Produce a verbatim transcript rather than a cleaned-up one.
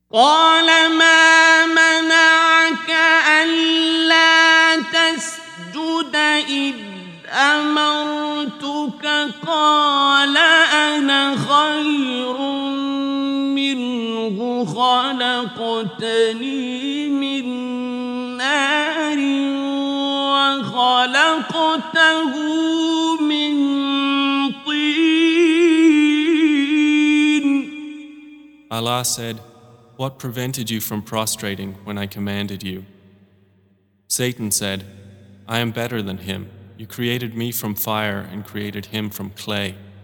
قال ما منعك ألا تسجد إذ أمرتك قال أنا خير منه خلقتني من نار وخلقته من طين. Allah said, "What prevented you from prostrating when I commanded you?" Satan said, "I am better than him. You created me from fire and created him from clay."